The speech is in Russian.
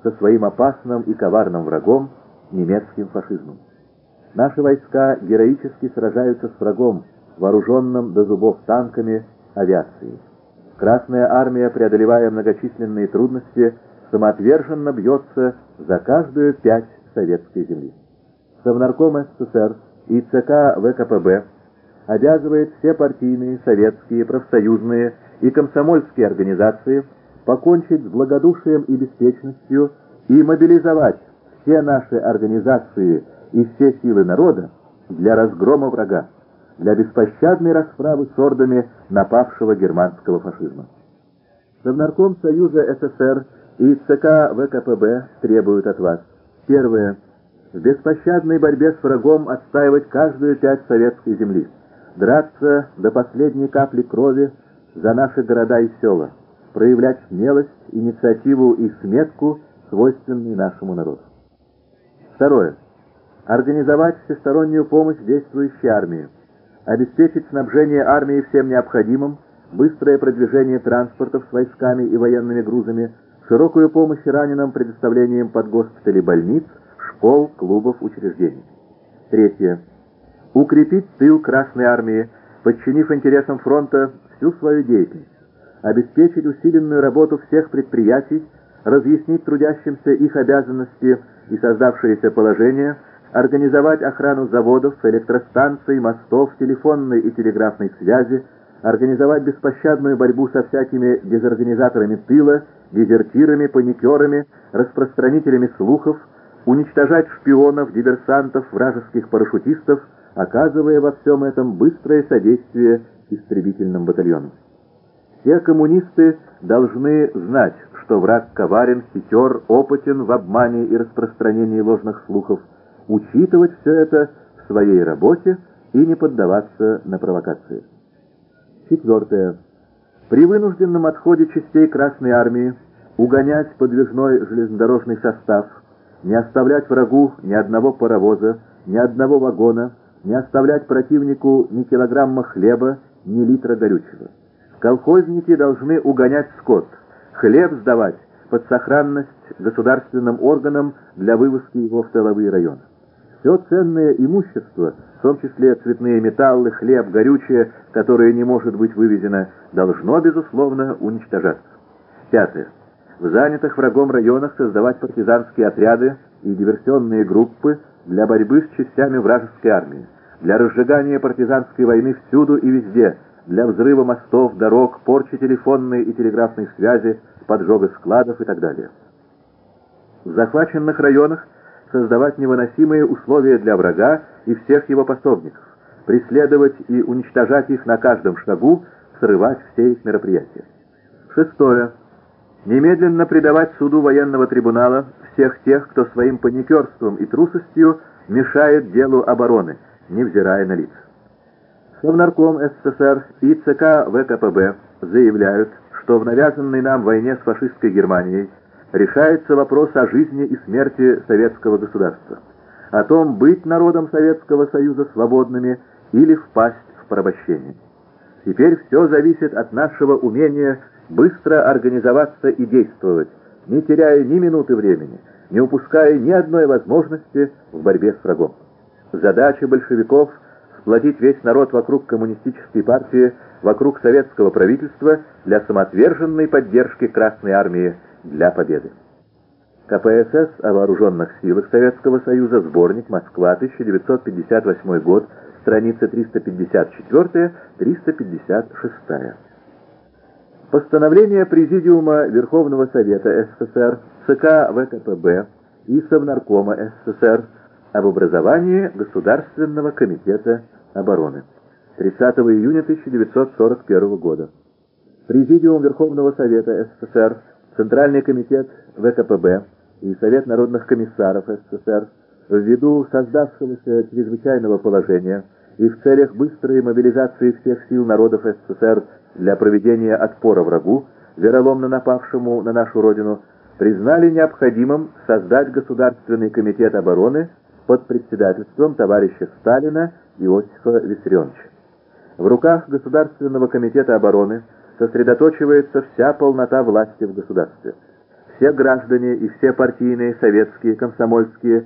со своим опасным и коварным врагом, немецким фашизмом. Наши войска героически сражаются с врагом, вооруженным до зубов танками, авиацией. Красная армия, преодолевая многочисленные трудности, самоотверженно бьется за каждую пять советской земли. Совнарком СССР и ЦК ВКПБ обязывает все партийные, советские, профсоюзные и комсомольские организации покончить с благодушием и беспечностью и мобилизовать все наши организации и все силы народа для разгрома врага, для беспощадной расправы с ордами напавшего германского фашизма. Совнарком Союза СССР и ЦК ВКПБ требуют от вас: первое, в беспощадной борьбе с врагом отстаивать каждую пять советской земли, драться до последней капли крови за наши города и села, проявлять смелость, инициативу и сметку, свойственные нашему народу. Второе. Организовать всестороннюю помощь действующей армии, обеспечить снабжение армии всем необходимым, быстрое продвижение транспортов с войсками и военными грузами, широкую помощь раненым предоставлением подгоспиталей больниц, школ, клубов, учреждений. Третье. Укрепить тыл Красной армии, подчинив интересам фронта всю свою деятельность, обеспечить усиленную работу всех предприятий, разъяснить трудящимся их обязанности и создавшееся положение, организовать охрану заводов, электростанций, мостов, телефонной и телеграфной связи, организовать беспощадную борьбу со всякими дезорганизаторами тыла, дезертирами, паникерами, распространителями слухов, уничтожать шпионов, диверсантов, вражеских парашютистов, оказывая во всем этом быстрое содействие истребительным батальонам. Все коммунисты должны знать, что враг коварен, хитер, опытен в обмане и распространении ложных слухов, учитывать все это в своей работе и не поддаваться на провокации. Четвертое. При вынужденном отходе частей Красной армии угонять подвижной железнодорожный состав, не оставлять врагу ни одного паровоза, ни одного вагона, не оставлять противнику ни килограмма хлеба, ни литра горючего. Колхозники должны угонять скот, хлеб сдавать под сохранность государственным органам для вывозки его в тыловые районы. Все ценное имущество, в том числе цветные металлы, хлеб, горючее, которое не может быть вывезено, должно, безусловно, уничтожаться. Пятое. В занятых врагом районах создавать партизанские отряды и диверсионные группы для борьбы с частями вражеской армии, для разжигания партизанской войны всюду и везде, для взрыва мостов, дорог, порчи телефонной и телеграфной связи, поджога складов и так далее. В захваченных районах создавать невыносимые условия для врага и всех его пособников, преследовать и уничтожать их на каждом шагу, срывать все их мероприятия. Шестое. Немедленно предавать суду военного трибунала всех тех, кто своим паникерством и трусостью мешает делу обороны, невзирая на лица. Совнарком СССР и ЦК ВКПБ заявляют, что в навязанной нам войне с фашистской Германией решается вопрос о жизни и смерти советского государства, о том, быть народом Советского Союза свободными или впасть в порабощение. Теперь все зависит от нашего умения быстро организоваться и действовать, не теряя ни минуты времени, не упуская ни одной возможности в борьбе с врагом. Задача большевиков — сплотить весь народ вокруг коммунистической партии, вокруг советского правительства для самоотверженной поддержки Красной армии для победы. КПСС о вооруженных силах Советского Союза, сборник, Москва, 1958 год, страницы 354-356. Постановление Президиума Верховного Совета СССР, ЦК ВКПБ и Совнаркома СССР об образовании Государственного комитета обороны. 30 июня 1941 года. Президиум Верховного Совета СССР, Центральный комитет ВКПБ и Совет народных комиссаров СССР ввиду создавшегося чрезвычайного положения и в целях быстрой мобилизации всех сил народов СССР для проведения отпора врагу, вероломно напавшему на нашу Родину, признали необходимым создать Государственный комитет обороны под председательством товарища Сталина Иосифа Виссарионовича. В руках Государственного комитета обороны сосредоточивается вся полнота власти в государстве. все граждане и все партийные, советские, комсомольские